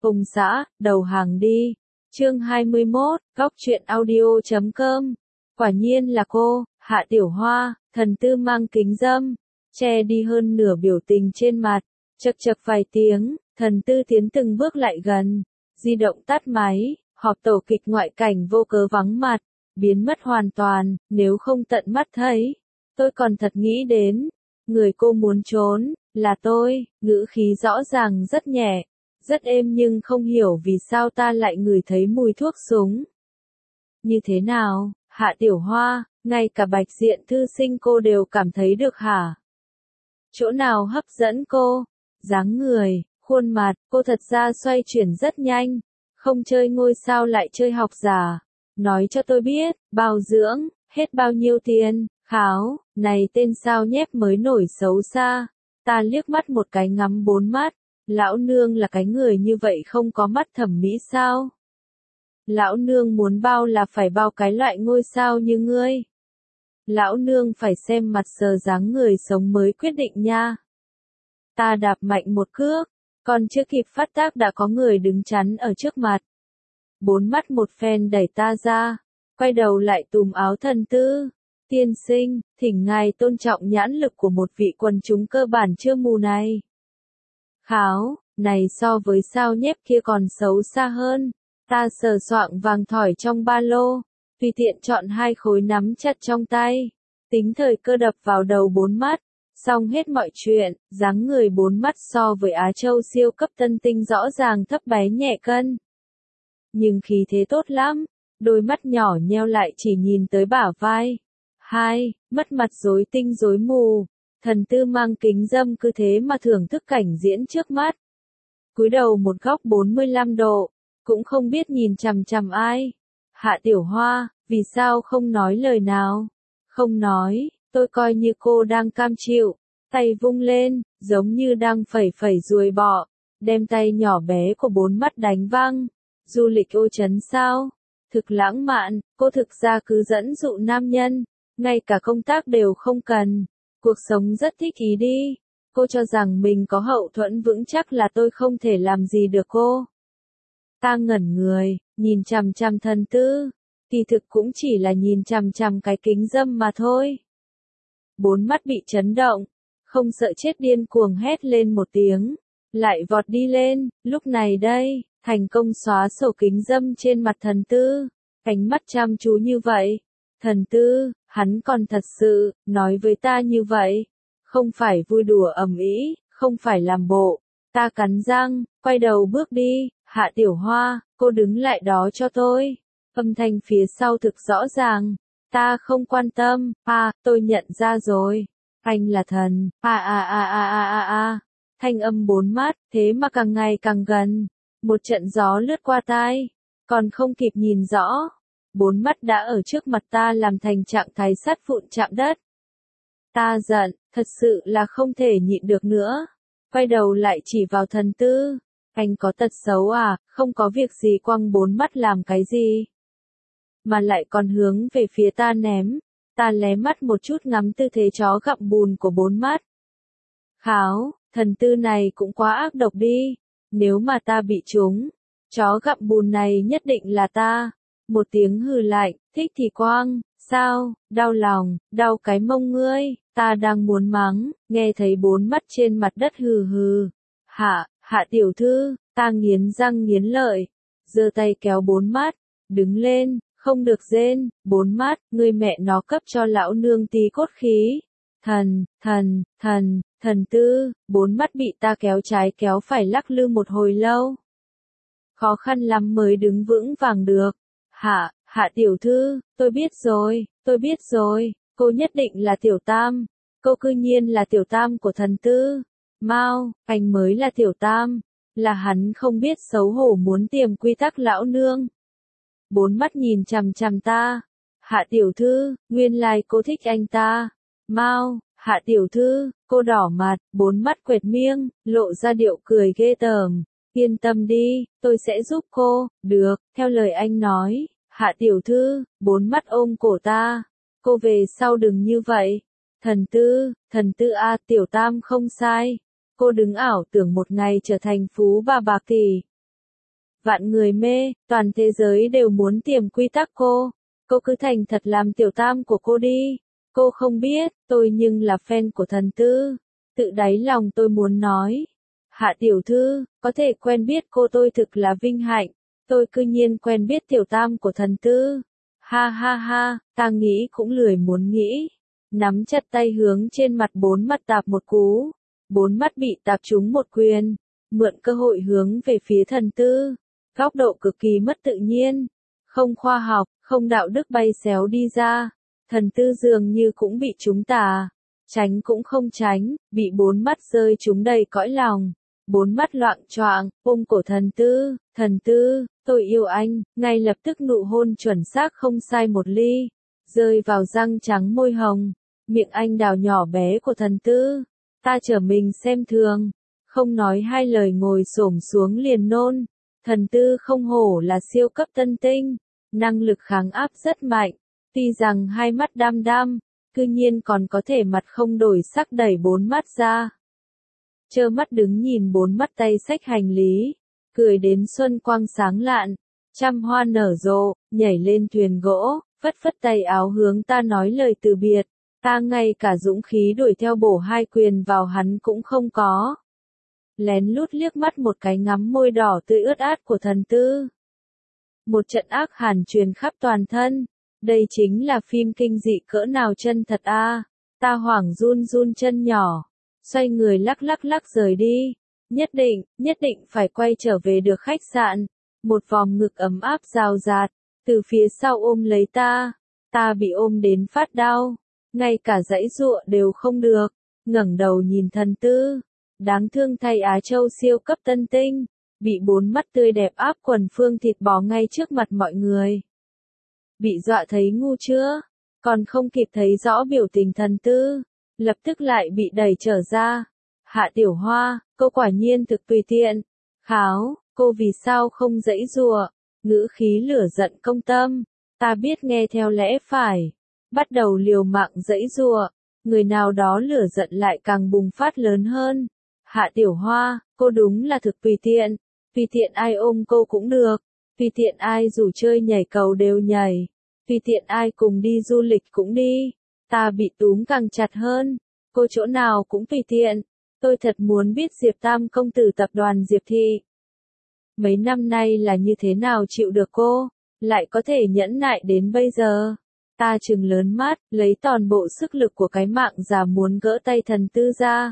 Ông xã, đầu hàng đi. Chương 21, Góc truyện audio.com. Quả nhiên là cô, Hạ Tiểu Hoa, thần tư mang kính râm, che đi hơn nửa biểu tình trên mặt. Chậc chậc vài tiếng, thần tư tiến từng bước lại gần, di động tắt máy, họp tổ kịch ngoại cảnh vô cớ vắng mặt, biến mất hoàn toàn, nếu không tận mắt thấy. Tôi còn thật nghĩ đến, người cô muốn trốn, là tôi, ngữ khí rõ ràng rất nhẹ, rất êm nhưng không hiểu vì sao ta lại ngửi thấy mùi thuốc súng. Như thế nào, Hạ Tiểu Hoa, ngay cả bạch diện thư sinh cô đều cảm thấy được hả? Chỗ nào hấp dẫn cô? Dáng người, khuôn mặt, cô thật ra xoay chuyển rất nhanh, không chơi ngôi sao lại chơi học giả. Nói cho tôi biết, bảo dưỡng, hết bao nhiêu tiền, kháo, này tên sao nhép mới nổi xấu xa. Ta liếc mắt một cái ngắm bốn mắt, lão nương là cái người như vậy không có mắt thẩm mỹ sao? Lão nương muốn bao là phải bao cái loại ngôi sao như ngươi. Lão nương phải xem mặt sờ dáng người sống mới quyết định nha. Ta đạp mạnh một cước, còn chưa kịp phát tác đã có người đứng chắn ở trước mặt. Bốn mắt một phen đẩy ta ra, quay đầu lại túm áo thần tư. Tiên sinh, thỉnh ngài tôn trọng nhãn lực của một vị quần chúng cơ bản chưa mù này. Kháo, này so với sao nhép kia còn xấu xa hơn. Ta sờ soạng vàng thỏi trong ba lô, tùy tiện chọn hai khối nắm chặt trong tay, tính thời cơ đập vào đầu bốn mắt, xong hết mọi chuyện. Dáng người bốn mắt so với Á Châu siêu cấp tân tinh rõ ràng thấp bé nhẹ cân. Nhưng khí thế tốt lắm, đôi mắt nhỏ nheo lại chỉ nhìn tới bả vai. Hai, mất mặt rối tinh rối mù, thần tư mang kính râm cứ thế mà thưởng thức cảnh diễn trước mắt. Cúi đầu một góc 45 độ, cũng không biết nhìn chằm chằm ai. Hạ Tiểu Hoa, vì sao không nói lời nào? Không nói, tôi coi như cô đang cam chịu, tay vung lên, giống như đang phẩy phẩy ruồi bọ, đem tay nhỏ bé của bốn mắt đánh văng. Du lịch ô trấn sao? Thực lãng mạn, cô thực ra cứ dẫn dụ nam nhân, ngay cả công tác đều không cần. Cuộc sống rất thích ý đi. Cô cho rằng mình có hậu thuẫn vững chắc là tôi không thể làm gì được cô. Ta ngẩn người, nhìn chằm chằm thần tư, kỳ thực cũng chỉ là nhìn chằm chằm cái kính râm mà thôi. Bốn mắt bị chấn động, không sợ chết điên cuồng hét lên một tiếng, lại vọt đi lên. Lúc này đây, thành công xóa sổ kính râm trên mặt thần tư, ánh mắt chăm chú như vậy. Thần tư, hắn còn thật sự nói với ta như vậy, không phải vui đùa ầm ĩ, không phải làm bộ. Ta cắn răng, quay đầu bước đi. Hạ Tiểu Hoa, cô đứng lại đó cho tôi. Âm thanh phía sau thực rõ ràng. Ta không quan tâm. Tôi nhận ra rồi. Anh là thần. Thanh âm bốn mắt, thế mà càng ngày càng gần. Một trận gió lướt qua tai. Còn không kịp nhìn rõ. Bốn mắt đã ở trước mặt ta làm thành trạng thái sắt vụn chạm đất. Ta giận, thật sự là không thể nhịn được nữa. Quay đầu lại chỉ vào thần tư. Anh có tật xấu à, không có việc gì quăng bốn mắt làm cái gì. Mà lại còn hướng về phía ta ném. Ta lé mắt một chút ngắm tư thế chó gặm bùn của bốn mắt. Kháo, thần tư này cũng quá ác độc đi. Nếu mà ta bị trúng, chó gặm bùn này nhất định là ta. Một tiếng hừ lạnh, thích thì quang, sao, đau lòng, đau cái mông ngươi. Ta đang muốn mắng, nghe thấy bốn mắt trên mặt đất hừ hừ. Hạ tiểu thư, ta nghiến răng nghiến lợi, giơ tay kéo bốn mắt, đứng lên, không được rên. Bốn mắt, ngươi mẹ nó cấp cho lão nương tí cốt khí. Thần tư, bốn mắt bị ta kéo trái kéo phải lắc lư một hồi lâu. Khó khăn lắm mới đứng vững vàng được. Hạ tiểu thư, tôi biết rồi, cô nhất định là tiểu tam. Cô cư nhiên là tiểu tam của thần tư. Mau, anh mới là tiểu tam. Là hắn không biết xấu hổ muốn tiềm quy tắc lão nương. Bốn mắt nhìn chằm chằm ta. Hạ tiểu thư, nguyên lai cô thích anh ta. Mau, Hạ tiểu thư, cô đỏ mặt. Bốn mắt quệt miệng, lộ ra điệu cười ghê tởm. Yên tâm đi, tôi sẽ giúp cô. Được, theo lời anh nói. Hạ tiểu thư, bốn mắt ôm cổ ta. Cô về sau đừng như vậy. Thần tư tiểu tam không sai. Cô đừng ảo tưởng một ngày trở thành phú bà bạc tỷ. vạn người mê, toàn thế giới đều muốn tiềm quy tắc cô. Cô cứ thành thật làm tiểu tam của cô đi. Cô không biết, tôi nhưng là fan của thần tư. Tự đáy lòng tôi muốn nói. Hạ tiểu thư, có thể quen biết cô tôi thực là vinh hạnh. Tôi cư nhiên quen biết tiểu tam của thần tư. Ha ha ha, ta nghĩ cũng lười muốn nghĩ. Nắm chặt tay hướng trên mặt bốn mắt tạp một cú. Bốn mắt bị tạp trúng một quyền. Mượn cơ hội hướng về phía thần tư. Góc độ cực kỳ mất tự nhiên. Không khoa học, không đạo đức bay xéo đi ra. Thần tư dường như cũng bị trúng tà. Tránh cũng không tránh, bị bốn mắt rơi trúng đầy cõi lòng. Bốn mắt loạng choạng, ôm cổ thần tư, tôi yêu anh, ngay lập tức nụ hôn chuẩn xác không sai một ly. Rơi vào răng trắng môi hồng, miệng anh đào nhỏ bé của thần tư. Ta trở mình xem thường, không nói hai lời ngồi xổm xuống liền nôn. Thần tư không hổ là siêu cấp tân tinh, năng lực kháng áp rất mạnh, tuy rằng hai mắt đăm đăm, cư nhiên còn có thể mặt không đổi sắc đẩy bốn mắt ra. Trơ mắt đứng nhìn bốn mắt tay xách hành lý, cười đến xuân quang sáng lạn, trăm hoa nở rộ, nhảy lên thuyền gỗ, phất phất tay áo hướng ta nói lời từ biệt. Ta ngay cả dũng khí đuổi theo bổ hai quyền vào hắn cũng không có. Lén lút liếc mắt một cái ngắm môi đỏ tươi ướt át của thần tư. Một trận ác hàn truyền khắp toàn thân. Đây chính là phim kinh dị cỡ nào chân thật a. Ta hoảng run run chân nhỏ, xoay người lắc lắc rời đi. Nhất định phải quay trở về được khách sạn. Một vòng ngực ấm áp rào rạt, từ phía sau ôm lấy ta. Ta bị ôm đến phát đau, ngay cả giãy giụa đều không được. Ngẩng đầu nhìn thần tư, đáng thương thay Á Châu siêu cấp tân tinh, bị bốn mắt tươi đẹp áp quần phương thịt bò ngay trước mặt mọi người. Bị dọa thấy ngu chưa? Còn không kịp thấy rõ biểu tình thần tư, lập tức lại bị đẩy trở ra. Hạ tiểu hoa, cô quả nhiên thực tùy tiện. Kháo, cô vì sao không giãy giụa? Ngữ khí lửa giận công tâm. Ta biết nghe theo lẽ phải. Bắt đầu liều mạng giãy giụa. Người nào đó lửa giận lại càng bùng phát lớn hơn. Hạ tiểu hoa, cô đúng là thực tùy tiện. Tùy tiện ai ôm cô cũng được. Tùy tiện ai rủ chơi nhảy cầu đều nhảy. Tùy tiện ai cùng đi du lịch cũng đi. Ta bị túm càng chặt hơn. Cô chỗ nào cũng tùy tiện. Tôi thật muốn biết Diệp Tam công tử tập đoàn Diệp Thị. Mấy năm nay là như thế nào chịu được cô, lại có thể nhẫn nại đến bây giờ. Ta trừng lớn mắt, lấy toàn bộ sức lực của cái mạng già muốn gỡ tay thần tư ra.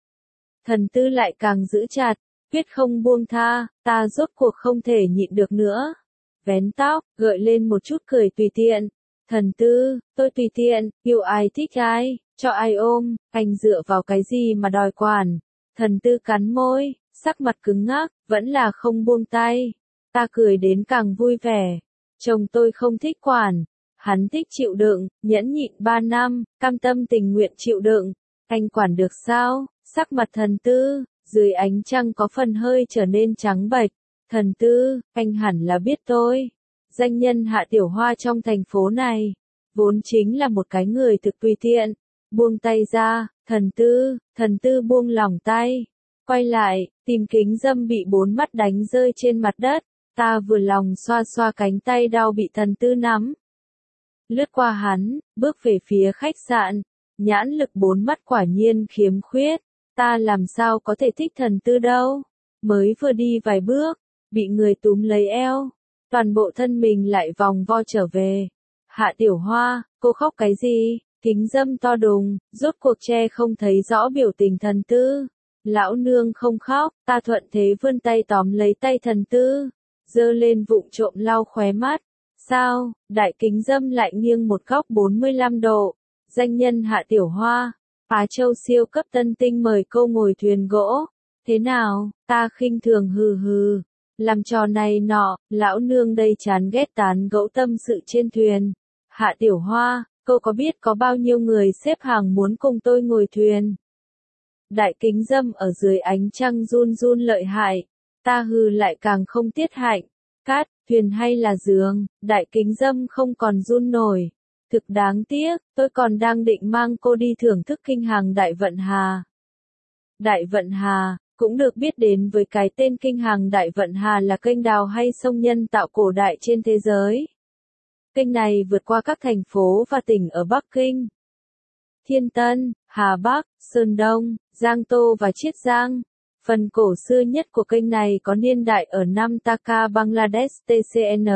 Thần tư lại càng giữ chặt, quyết không buông tha, ta rốt cuộc không thể nhịn được nữa. Vén tóc, gợi lên một chút cười tùy tiện. Thần tư, tôi tùy tiện, yêu ai thích ai, cho ai ôm, anh dựa vào cái gì mà đòi quản. Thần tư cắn môi, sắc mặt cứng ngắc, vẫn là không buông tay. Ta cười đến càng vui vẻ. Chồng tôi không thích quản, hắn thích chịu đựng, nhẫn nhịn 3 năm, cam tâm tình nguyện chịu đựng. Anh quản được sao? Sắc mặt thần tư, dưới ánh trăng có phần hơi trở nên trắng bệch. Thần tư, anh hẳn là biết tôi. Danh nhân Hạ Tiểu Hoa trong thành phố này, vốn chính là một cái người thực tùy tiện. Buông tay ra, thần tư buông lỏng tay. Quay lại, tìm kính dâm bị bốn mắt đánh rơi trên mặt đất. Ta vừa lòng xoa xoa cánh tay đau bị thần tư nắm. Lướt qua hắn, bước về phía khách sạn. Nhãn lực bốn mắt quả nhiên khiếm khuyết. Ta làm sao có thể thích thần tư đâu. Mới vừa đi vài bước, bị người túm lấy eo. Toàn bộ thân mình lại vòng vo trở về. Hạ Tiểu Hoa, cô khóc cái gì? Kính dâm to đùng, rốt cuộc che không thấy rõ biểu tình thần tư. Lão nương không khóc, ta thuận thế vươn tay tóm lấy tay thần tư, giơ lên vụng trộm lau khóe mắt. Sao? Đại kính dâm lại nghiêng một góc 45 độ. Danh nhân Hạ Tiểu Hoa, Á Châu siêu cấp tân tinh mời cô ngồi thuyền gỗ. Thế nào? Ta khinh thường hừ hừ. Làm trò này nọ, lão nương đây chán ghét tán gẫu tâm sự trên thuyền. Hạ Tiểu Hoa, cô có biết có bao nhiêu người xếp hàng muốn cùng tôi ngồi thuyền? Đại kính dâm ở dưới ánh trăng run run lợi hại. Ta hừ lại càng không tiết hạnh. Cát, thuyền hay là giường, đại kính dâm không còn run nổi. Thực đáng tiếc, tôi còn đang định mang cô đi thưởng thức kinh hàng Đại Vận Hà. Đại Vận Hà, cũng được biết đến với cái tên Kinh Hàng Đại Vận Hà, là kênh đào hay sông nhân tạo cổ đại trên thế giới. Kênh này vượt qua các thành phố và tỉnh ở Bắc Kinh, Thiên Tân, Hà Bắc, Sơn Đông, Giang Tô và Chiết Giang. Phần cổ xưa nhất của kênh này có niên đại ở năm Dhaka, Bangladesh. TCN.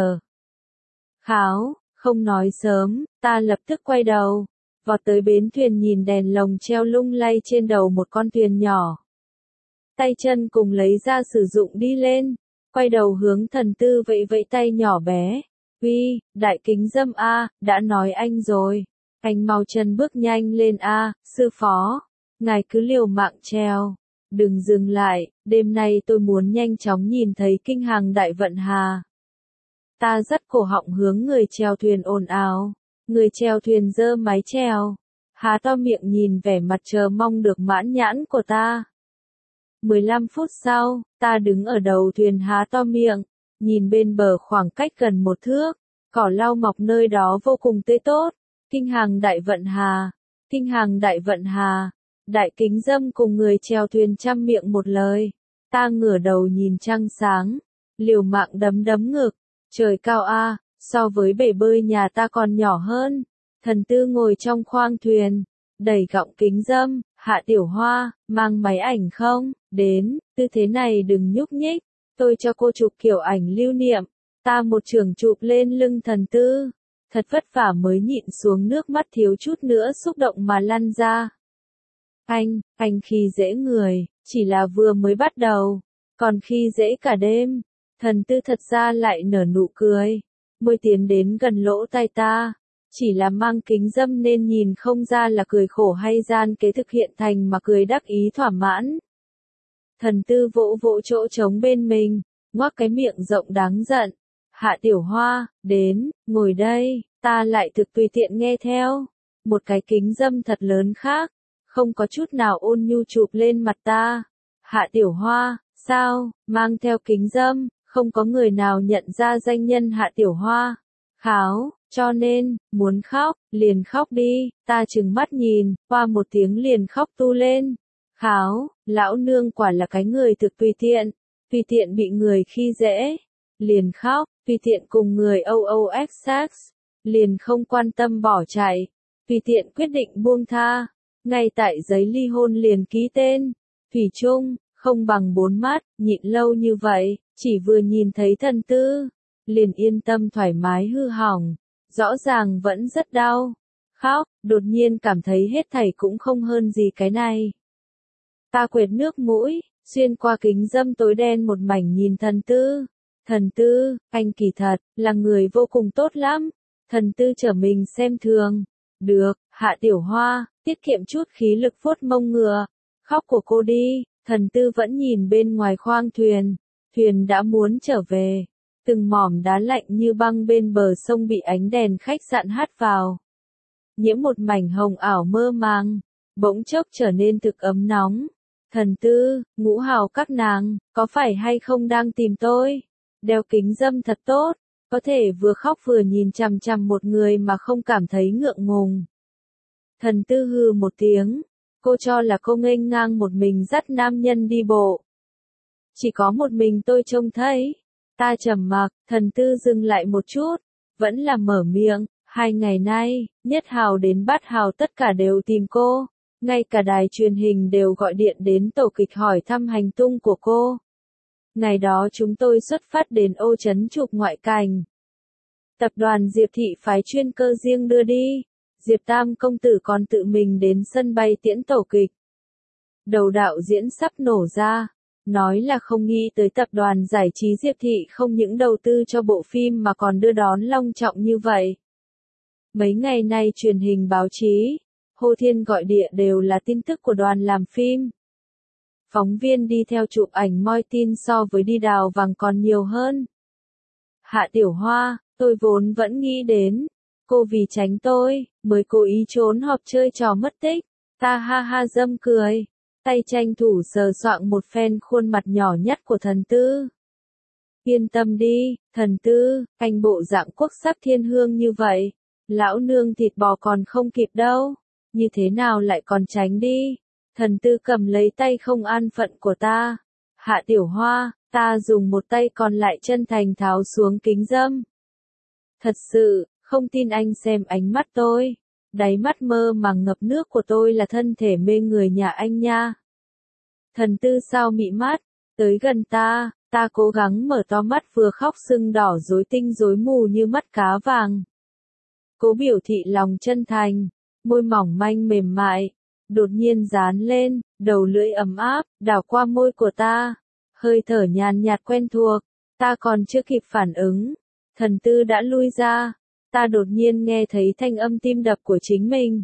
Kháo, không nói sớm, ta lập tức quay đầu, vọt tới bến thuyền, nhìn đèn lồng treo lung lay trên đầu một con thuyền nhỏ. Tay chân cùng lấy ra sử dụng đi lên, quay đầu hướng Thần Tư vẫy vẫy tay nhỏ bé. Uy, Đại Kính Dâm a, đã nói anh rồi. Anh mau chân bước nhanh lên a, sư phó. Ngài cứ liều mạng treo. Đừng dừng lại, đêm nay tôi muốn nhanh chóng nhìn thấy Kinh Hàng Đại Vận Hà. Ta dắt cổ họng hướng người chèo thuyền ồn ào. Người chèo thuyền giơ mái chèo, há to miệng nhìn vẻ mặt chờ mong được mãn nhãn của ta. 15 phút sau, ta đứng ở đầu thuyền há to miệng, nhìn bên bờ khoảng cách gần 1 thước, cỏ lau mọc nơi đó vô cùng tươi tốt. Kinh Hàng Đại Vận Hà, Kinh Hàng Đại Vận Hà. Đại Kính Dâm cùng người chèo thuyền chăm miệng một lời. Ta ngửa đầu nhìn trăng sáng, liều mạng đấm đấm ngực. Trời cao a, so với bể bơi nhà ta còn nhỏ hơn. Thần Tư ngồi trong khoang thuyền, đẩy gọng kính dâm. Hạ Tiểu Hoa, mang máy ảnh không? Đến, tư thế này đừng nhúc nhích. Tôi cho cô chụp kiểu ảnh lưu niệm. Ta một chưởng chụp lên lưng Thần Tư. Thật vất vả mới nhịn xuống nước mắt thiếu chút nữa xúc động mà lăn ra. Anh khi dễ người, chỉ là vừa mới bắt đầu, còn khi dễ cả đêm. Thần Tư thật ra lại nở nụ cười, môi tiến đến gần lỗ tai ta, chỉ là mang kính dâm nên nhìn không ra là cười khổ hay gian kế thực hiện thành mà cười đắc ý thỏa mãn. Thần Tư vỗ vỗ chỗ trống bên mình, ngoác cái miệng rộng đáng giận. Hạ Tiểu Hoa, đến, ngồi đây, ta lại thực tùy tiện nghe theo. Một cái kính dâm thật lớn khác, không có chút nào ôn nhu chụp lên mặt ta. Hạ Tiểu Hoa, sao, mang theo kính dâm, không có người nào nhận ra danh nhân Hạ Tiểu Hoa. Kháo, cho nên, muốn khóc, liền khóc đi. Ta trừng mắt nhìn, qua một tiếng liền khóc tu lên. Kháo, lão nương quả là cái người thực tùy tiện bị người khi dễ, liền khóc, tùy tiện cùng người sex, liền không quan tâm bỏ chạy, tùy tiện quyết định buông tha, ngay tại giấy ly hôn liền ký tên. Thủy chung, không bằng 4 mắt, nhịn lâu như vậy, chỉ vừa nhìn thấy Thần Tư, liền yên tâm thoải mái hư hỏng, rõ ràng vẫn rất đau. Khóc, đột nhiên cảm thấy hết thảy cũng không hơn gì cái này. Ta quệt nước mũi, xuyên qua kính dâm tối đen một mảnh nhìn Thần Tư. Thần Tư, anh kỳ thật, là người vô cùng tốt lắm. Thần Tư trở mình xem thường. Được, Hạ Tiểu Hoa, tiết kiệm chút khí lực vuốt mông ngựa. Khóc của cô đi. Thần Tư vẫn nhìn bên ngoài khoang thuyền. Thuyền đã muốn trở về. Từng mỏm đá lạnh như băng bên bờ sông bị ánh đèn khách sạn hắt vào, nhiễm một mảnh hồng ảo mơ màng, bỗng chốc trở nên thực ấm nóng. Thần Tư, Ngũ Hào các nàng, có phải hay không đang tìm tôi? Đeo kính dâm thật tốt, có thể vừa khóc vừa nhìn chằm chằm một người mà không cảm thấy ngượng ngùng. Thần Tư hừ một tiếng, cô cho là cô nghênh ngang một mình dắt nam nhân đi bộ. Chỉ có một mình tôi trông thấy. Ta trầm mặc, Thần Tư dừng lại một chút, vẫn là mở miệng. 2 ngày nay, Nhất Hào đến Bát Hào tất cả đều tìm cô. Ngay cả đài truyền hình đều gọi điện đến tổ kịch hỏi thăm hành tung của cô. Ngày đó chúng tôi xuất phát đến Ô Trấn chụp ngoại cảnh. Tập đoàn Diệp Thị phái chuyên cơ riêng đưa đi. Diệp Tam công tử còn tự mình đến sân bay tiễn tổ kịch. Đầu đạo diễn sắp nổ ra. Nói là không nghĩ tới tập đoàn giải trí Diệp Thị không những đầu tư cho bộ phim mà còn đưa đón long trọng như vậy. Mấy ngày nay truyền hình báo chí, Hồ Thiên gọi điện đều là tin tức của đoàn làm phim. Phóng viên đi theo chụp ảnh moi tin so với đi đào vàng còn nhiều hơn. Hạ Tiểu Hoa, tôi vốn vẫn nghĩ đến, cô vì tránh tôi, mới cố ý trốn họp chơi trò mất tích. Ta ha ha dâm cười, tay tranh thủ sờ soạng một phen khuôn mặt nhỏ nhắt của Thần Tư. Yên tâm đi, Thần Tư, anh bộ dạng quốc sắc thiên hương như vậy, lão nương thịt bò còn không kịp đâu, như thế nào lại còn tránh đi. Thần Tư cầm lấy tay không an phận của ta. Hạ Tiểu Hoa, ta dùng một tay còn lại chân thành tháo xuống kính dâm. Thật sự, không tin anh xem ánh mắt tôi. Đáy mắt mơ màng ngập nước của tôi là thân thể mê người nhà anh nha. Thần Tư sao mị mắt, tới gần ta, ta cố gắng mở to mắt vừa khóc sưng đỏ rối tinh rối mù như mắt cá vàng. Cố biểu thị lòng chân thành, môi mỏng manh mềm mại, đột nhiên dán lên, đầu lưỡi ấm áp, đảo qua môi của ta. Hơi thở nhàn nhạt quen thuộc, ta còn chưa kịp phản ứng. Thần Tư đã lui ra, ta đột nhiên nghe thấy thanh âm tim đập của chính mình.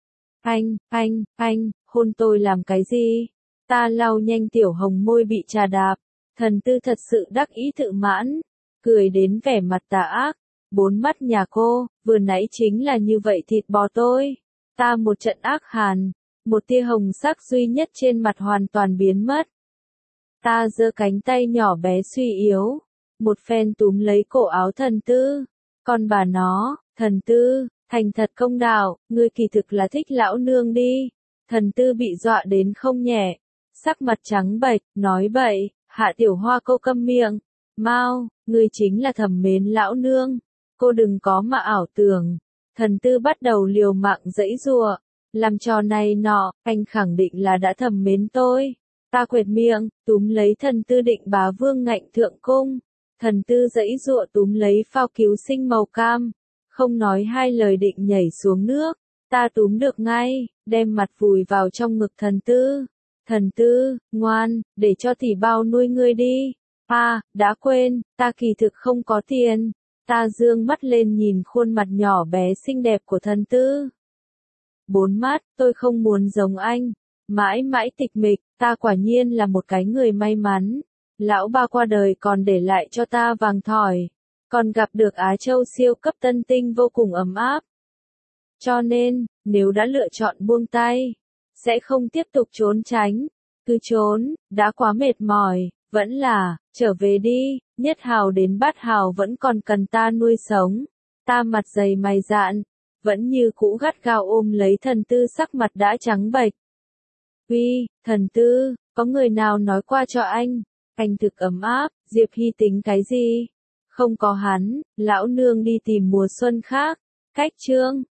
Anh, hôn tôi làm cái gì? Ta lau nhanh tiểu hồng môi bị trà đạp. Thần Tư thật sự đắc ý tự mãn, cười đến vẻ mặt tà ác. Bốn mắt nhà cô, vừa nãy chính là như vậy thịt bò tôi. Ta một trận ác hàn, một tia hồng sắc duy nhất trên mặt hoàn toàn biến mất. Ta giơ cánh tay nhỏ bé suy yếu, một phen túm lấy cổ áo Thần Tư. Còn bà nó, Thần Tư, thành thật công đạo, ngươi kỳ thực là thích lão nương đi. Thần Tư bị dọa đến không nhẹ, sắc mặt trắng bệch, nói bậy. Hạ Tiểu Hoa cô câm miệng. Mau, ngươi chính là thầm mến lão nương. Cô đừng có mà ảo tưởng. Thần Tư bắt đầu liều mạng giãy giụa, làm trò này nọ, anh khẳng định là đã thầm mến tôi. Ta quệt miệng, túm lấy Thần Tư định bá vương ngạnh thượng cung. Thần Tư giãy giụa túm lấy phao cứu sinh màu cam, không nói hai lời định nhảy xuống nước. Ta túm được ngay, đem mặt vùi vào trong ngực Thần Tư. Thần Tư, ngoan, để cho tỷ bao nuôi ngươi đi. Đã quên, ta kỳ thực không có tiền. Ta dương mắt lên nhìn khuôn mặt nhỏ bé xinh đẹp của Thần Tư. Bốn mắt, tôi không muốn giống anh. Mãi mãi tịch mịch, ta quả nhiên là một cái người may mắn. Lão ba qua đời còn để lại cho ta vàng thỏi. Còn gặp được Á Châu siêu cấp tân tinh vô cùng ấm áp. Cho nên, nếu đã lựa chọn buông tay, sẽ không tiếp tục trốn tránh. Cứ trốn, đã quá mệt mỏi, vẫn là, trở về đi, nhất hào đến bát hào vẫn còn cần ta nuôi sống. Ta mặt dày mày dạn, vẫn như cũ gắt gao ôm lấy Thần Tư sắc mặt đã trắng bệch. Uy, Thần Tư, có người nào nói qua cho anh thực ấm áp, Diệp Hy tính cái gì? Không có hắn, lão nương đi tìm mùa xuân khác. Cách chương